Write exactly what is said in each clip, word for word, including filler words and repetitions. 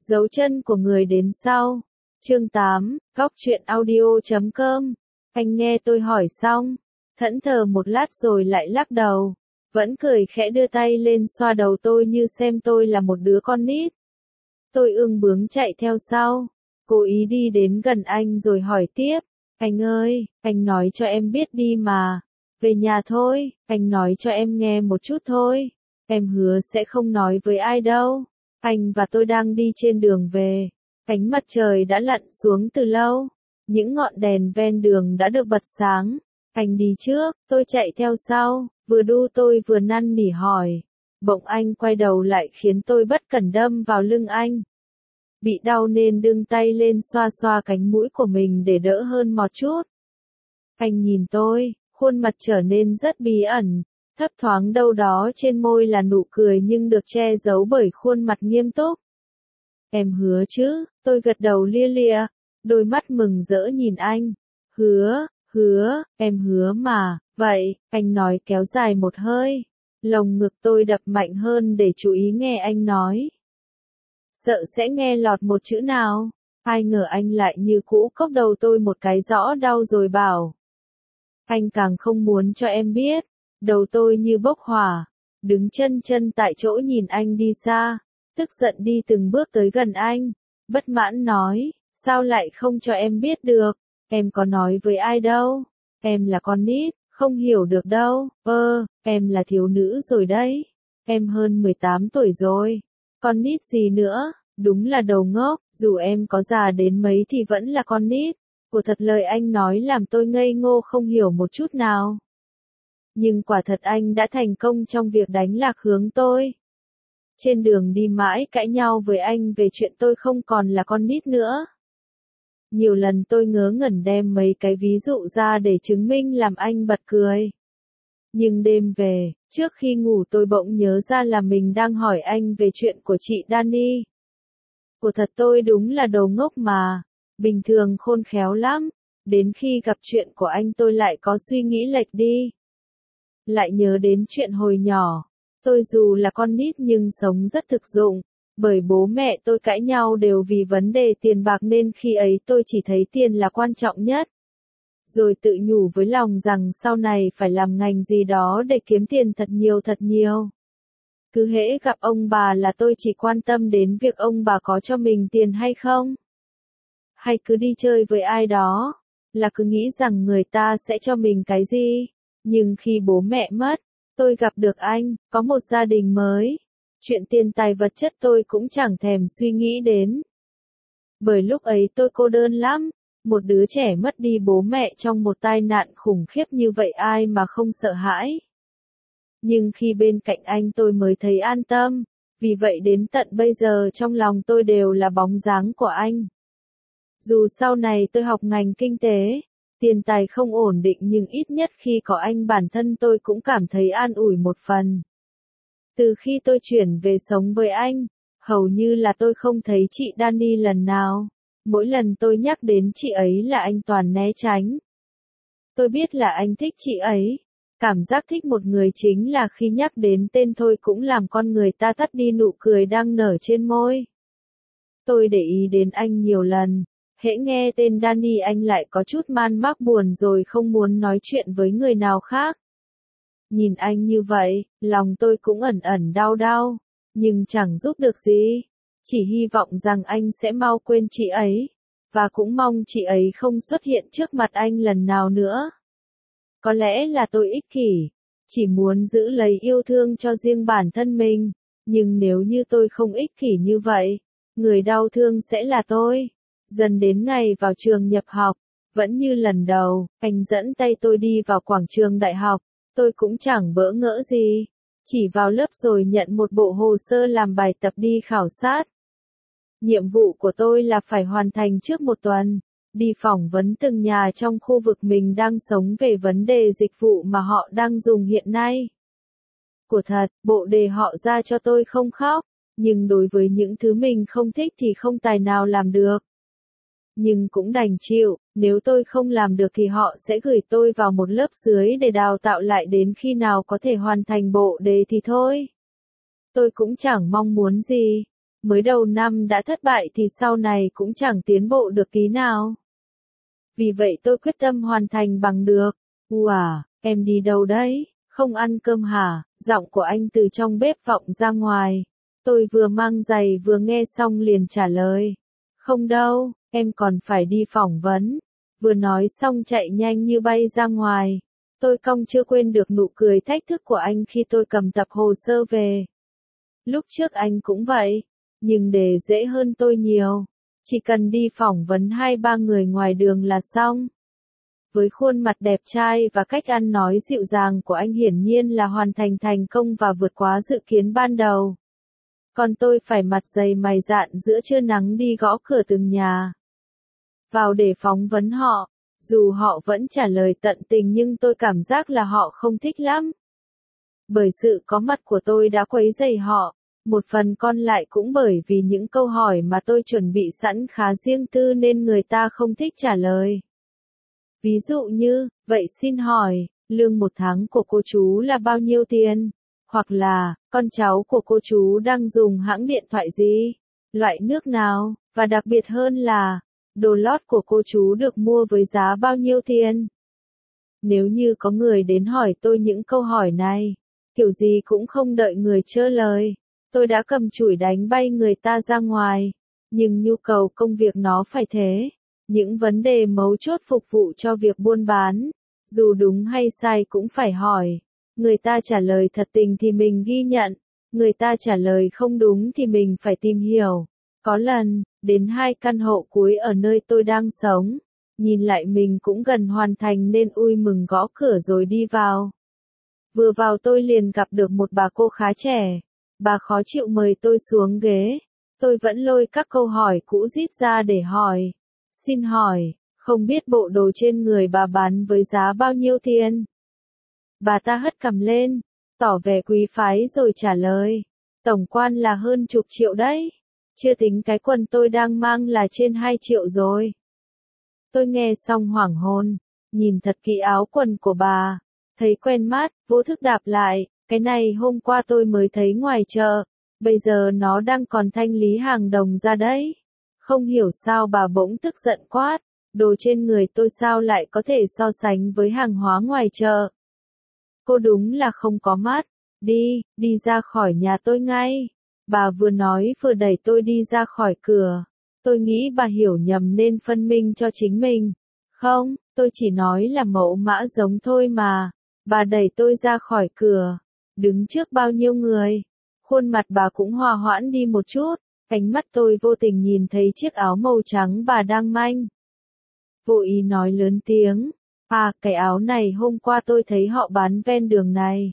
Dấu chân của người đến sau. Chương tám, góc truyện audio chấm com. Anh nghe tôi hỏi xong, thẫn thờ một lát rồi lại lắc đầu, vẫn cười khẽ đưa tay lên xoa đầu tôi như xem tôi là một đứa con nít. Tôi ương bướng chạy theo sau, cố ý đi đến gần anh rồi hỏi tiếp, anh ơi, anh nói cho em biết đi mà, về nhà thôi, anh nói cho em nghe một chút thôi, em hứa sẽ không nói với ai đâu. Anh và tôi đang đi trên đường về, ánh mặt trời đã lặn xuống từ lâu, những ngọn đèn ven đường đã được bật sáng, anh đi trước, tôi chạy theo sau, vừa đu tôi vừa năn nỉ hỏi, bỗng anh quay đầu lại khiến tôi bất cẩn đâm vào lưng anh. Bị đau nên đương tay lên xoa xoa cánh mũi của mình để đỡ hơn một chút. Anh nhìn tôi, khuôn mặt trở nên rất bí ẩn, thấp thoáng đâu đó trên môi là nụ cười nhưng được che giấu bởi khuôn mặt nghiêm túc. Em hứa chứ, tôi gật đầu lia lịa, đôi mắt mừng rỡ nhìn anh. Hứa, hứa, em hứa mà, vậy, anh nói kéo dài một hơi. Lồng ngực tôi đập mạnh hơn để chú ý nghe anh nói. Sợ sẽ nghe lọt một chữ nào, ai ngờ anh lại như cũ cốc đầu tôi một cái rõ đau rồi bảo. Anh càng không muốn cho em biết, đầu tôi như bốc hỏa, đứng chân chân tại chỗ nhìn anh đi xa, tức giận đi từng bước tới gần anh, bất mãn nói, sao lại không cho em biết được, em có nói với ai đâu, em là con nít, không hiểu được đâu, ơ, em là thiếu nữ rồi đấy, em hơn mười tám tuổi rồi, con nít gì nữa, đúng là đầu ngốc, dù em có già đến mấy thì vẫn là con nít, của thật lời anh nói làm tôi ngây ngô không hiểu một chút nào. Nhưng quả thật anh đã thành công trong việc đánh lạc hướng tôi. Trên đường đi mãi cãi nhau với anh về chuyện tôi không còn là con nít nữa. Nhiều lần tôi ngớ ngẩn đem mấy cái ví dụ ra để chứng minh làm anh bật cười. Nhưng đêm về, trước khi ngủ tôi bỗng nhớ ra là mình đang hỏi anh về chuyện của chị Dani. Của thật tôi đúng là đồ ngốc mà, bình thường khôn khéo lắm, đến khi gặp chuyện của anh tôi lại có suy nghĩ lệch đi. Lại nhớ đến chuyện hồi nhỏ, tôi dù là con nít nhưng sống rất thực dụng, bởi bố mẹ tôi cãi nhau đều vì vấn đề tiền bạc nên khi ấy tôi chỉ thấy tiền là quan trọng nhất. Rồi tự nhủ với lòng rằng sau này phải làm ngành gì đó để kiếm tiền thật nhiều thật nhiều. Cứ hễ gặp ông bà là tôi chỉ quan tâm đến việc ông bà có cho mình tiền hay không. Hay cứ đi chơi với ai đó, là cứ nghĩ rằng người ta sẽ cho mình cái gì. Nhưng khi bố mẹ mất, tôi gặp được anh, có một gia đình mới. Chuyện tiền tài vật chất tôi cũng chẳng thèm suy nghĩ đến. Bởi lúc ấy tôi cô đơn lắm, một đứa trẻ mất đi bố mẹ trong một tai nạn khủng khiếp như vậy ai mà không sợ hãi. Nhưng khi bên cạnh anh tôi mới thấy an tâm, vì vậy đến tận bây giờ trong lòng tôi đều là bóng dáng của anh. Dù sau này tôi học ngành kinh tế, tiền tài không ổn định nhưng ít nhất khi có anh bản thân tôi cũng cảm thấy an ủi một phần. Từ khi tôi chuyển về sống với anh, hầu như là tôi không thấy chị Dani lần nào. Mỗi lần tôi nhắc đến chị ấy là anh toàn né tránh. Tôi biết là anh thích chị ấy. Cảm giác thích một người chính là khi nhắc đến tên thôi cũng làm con người ta tắt đi nụ cười đang nở trên môi. Tôi để ý đến anh nhiều lần. Hễ nghe tên Dani anh lại có chút man mác buồn rồi không muốn nói chuyện với người nào khác. Nhìn anh như vậy, lòng tôi cũng ẩn ẩn đau đau, nhưng chẳng giúp được gì. Chỉ hy vọng rằng anh sẽ mau quên chị ấy, và cũng mong chị ấy không xuất hiện trước mặt anh lần nào nữa. Có lẽ là tôi ích kỷ, chỉ muốn giữ lấy yêu thương cho riêng bản thân mình, nhưng nếu như tôi không ích kỷ như vậy, người đau thương sẽ là tôi. Dần đến ngày vào trường nhập học, vẫn như lần đầu, anh dẫn tay tôi đi vào quảng trường đại học, tôi cũng chẳng bỡ ngỡ gì, chỉ vào lớp rồi nhận một bộ hồ sơ làm bài tập đi khảo sát. Nhiệm vụ của tôi là phải hoàn thành trước một tuần, đi phỏng vấn từng nhà trong khu vực mình đang sống về vấn đề dịch vụ mà họ đang dùng hiện nay. Của thật, bộ đề họ ra cho tôi không khóc, nhưng đối với những thứ mình không thích thì không tài nào làm được. Nhưng cũng đành chịu, nếu tôi không làm được thì họ sẽ gửi tôi vào một lớp dưới để đào tạo lại đến khi nào có thể hoàn thành bộ đề thì thôi. Tôi cũng chẳng mong muốn gì. Mới đầu năm đã thất bại thì sau này cũng chẳng tiến bộ được tí nào. Vì vậy tôi quyết tâm hoàn thành bằng được. Ủa, em đi đâu đấy? Không ăn cơm hả? Giọng của anh từ trong bếp vọng ra ngoài. Tôi vừa mang giày vừa nghe xong liền trả lời. Không đâu, em còn phải đi phỏng vấn. Vừa nói xong chạy nhanh như bay ra ngoài. Tôi cong chưa quên được nụ cười thách thức của anh khi tôi cầm tập hồ sơ về. Lúc trước anh cũng vậy, nhưng đề dễ hơn tôi nhiều. Chỉ cần đi phỏng vấn hai ba người ngoài đường là xong. Với khuôn mặt đẹp trai và cách ăn nói dịu dàng của anh hiển nhiên là hoàn thành thành công và vượt quá dự kiến ban đầu. Còn tôi phải mặt dày mày dạn giữa trưa nắng đi gõ cửa từng nhà. Vào để phỏng vấn họ, dù họ vẫn trả lời tận tình nhưng tôi cảm giác là họ không thích lắm. Bởi sự có mặt của tôi đã quấy rầy họ, một phần còn lại cũng bởi vì những câu hỏi mà tôi chuẩn bị sẵn khá riêng tư nên người ta không thích trả lời. Ví dụ như, vậy xin hỏi, lương một tháng của cô chú là bao nhiêu tiền? Hoặc là, con cháu của cô chú đang dùng hãng điện thoại gì? Loại nước nào? Và đặc biệt hơn là, đồ lót của cô chú được mua với giá bao nhiêu tiền? Nếu như có người đến hỏi tôi những câu hỏi này, kiểu gì cũng không đợi người trả lời, tôi đã cầm chổi đánh bay người ta ra ngoài. Nhưng nhu cầu công việc nó phải thế. Những vấn đề mấu chốt phục vụ cho việc buôn bán, dù đúng hay sai cũng phải hỏi. Người ta trả lời thật tình thì mình ghi nhận, người ta trả lời không đúng thì mình phải tìm hiểu. Có lần, đến hai căn hộ cuối ở nơi tôi đang sống, nhìn lại mình cũng gần hoàn thành nên ui mừng gõ cửa rồi đi vào. Vừa vào tôi liền gặp được một bà cô khá trẻ, bà khó chịu mời tôi xuống ghế, tôi vẫn lôi các câu hỏi cũ rít ra để hỏi. Xin hỏi, không biết bộ đồ trên người bà bán với giá bao nhiêu tiền? Bà ta hất cằm lên, tỏ vẻ quý phái rồi trả lời. Tổng quan là hơn chục triệu đấy. Chưa tính cái quần tôi đang mang là trên hai triệu rồi. Tôi nghe xong hoảng hồn, nhìn thật kỹ áo quần của bà. Thấy quen mắt, vô thức đáp lại, cái này hôm qua tôi mới thấy ngoài chợ. Bây giờ nó đang còn thanh lý hàng đồng ra đấy. Không hiểu sao bà bỗng tức giận quát, đồ trên người tôi sao lại có thể so sánh với hàng hóa ngoài chợ. Cô đúng là không có mắt, đi, đi ra khỏi nhà tôi ngay. Bà vừa nói vừa đẩy tôi đi ra khỏi cửa. Tôi nghĩ bà hiểu nhầm nên phân minh cho chính mình. Không, tôi chỉ nói là mẫu mã giống thôi mà. Bà đẩy tôi ra khỏi cửa, đứng trước bao nhiêu người. Khuôn mặt bà cũng hòa hoãn đi một chút. Ánh mắt tôi vô tình nhìn thấy chiếc áo màu trắng bà đang manh. Vô ý nói lớn tiếng, à cái áo này hôm qua tôi thấy họ bán ven đường này.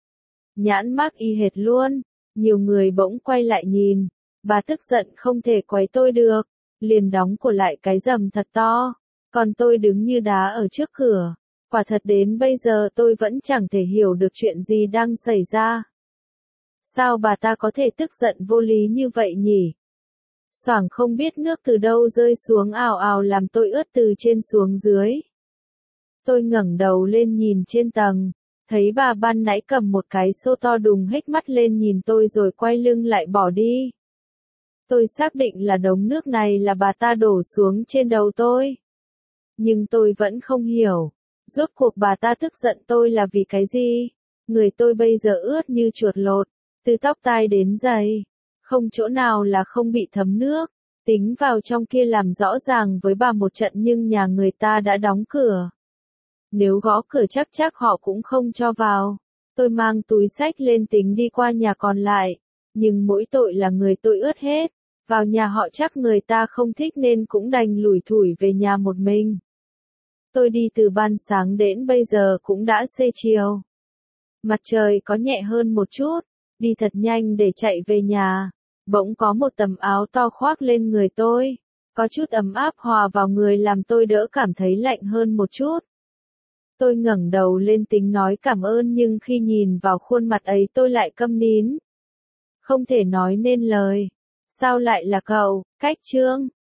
Nhãn mác y hệt luôn, nhiều người bỗng quay lại nhìn, bà tức giận không thể quấy tôi được, liền đóng cổ lại cái rầm thật to, còn tôi đứng như đá ở trước cửa. Quả thật đến bây giờ tôi vẫn chẳng thể hiểu được chuyện gì đang xảy ra. Sao bà ta có thể tức giận vô lý như vậy nhỉ? Xoảng không biết nước từ đâu rơi xuống ào ào làm tôi ướt từ trên xuống dưới. Tôi ngẩng đầu lên nhìn trên tầng, thấy bà ban nãy cầm một cái xô to đùng hếch mắt lên nhìn tôi rồi quay lưng lại bỏ đi. Tôi xác định là đống nước này là bà ta đổ xuống trên đầu tôi. Nhưng tôi vẫn không hiểu, rốt cuộc bà ta tức giận tôi là vì cái gì? Người tôi bây giờ ướt như chuột lột. Từ tóc tai đến giày, không chỗ nào là không bị thấm nước, tính vào trong kia làm rõ ràng với bà một trận nhưng nhà người ta đã đóng cửa. Nếu gõ cửa chắc chắc họ cũng không cho vào. Tôi mang túi xách lên tính đi qua nhà còn lại, nhưng mỗi tội là người tôi ướt hết, vào nhà họ chắc người ta không thích nên cũng đành lủi thủi về nhà một mình. Tôi đi từ ban sáng đến bây giờ cũng đã xế chiều. Mặt trời có nhẹ hơn một chút. Đi thật nhanh để chạy về nhà, bỗng có một tấm áo to khoác lên người tôi, có chút ấm áp hòa vào người làm tôi đỡ cảm thấy lạnh hơn một chút. Tôi ngẩng đầu lên tính nói cảm ơn nhưng khi nhìn vào khuôn mặt ấy tôi lại câm nín. Không thể nói nên lời. Sao lại là cậu, Cách Trương?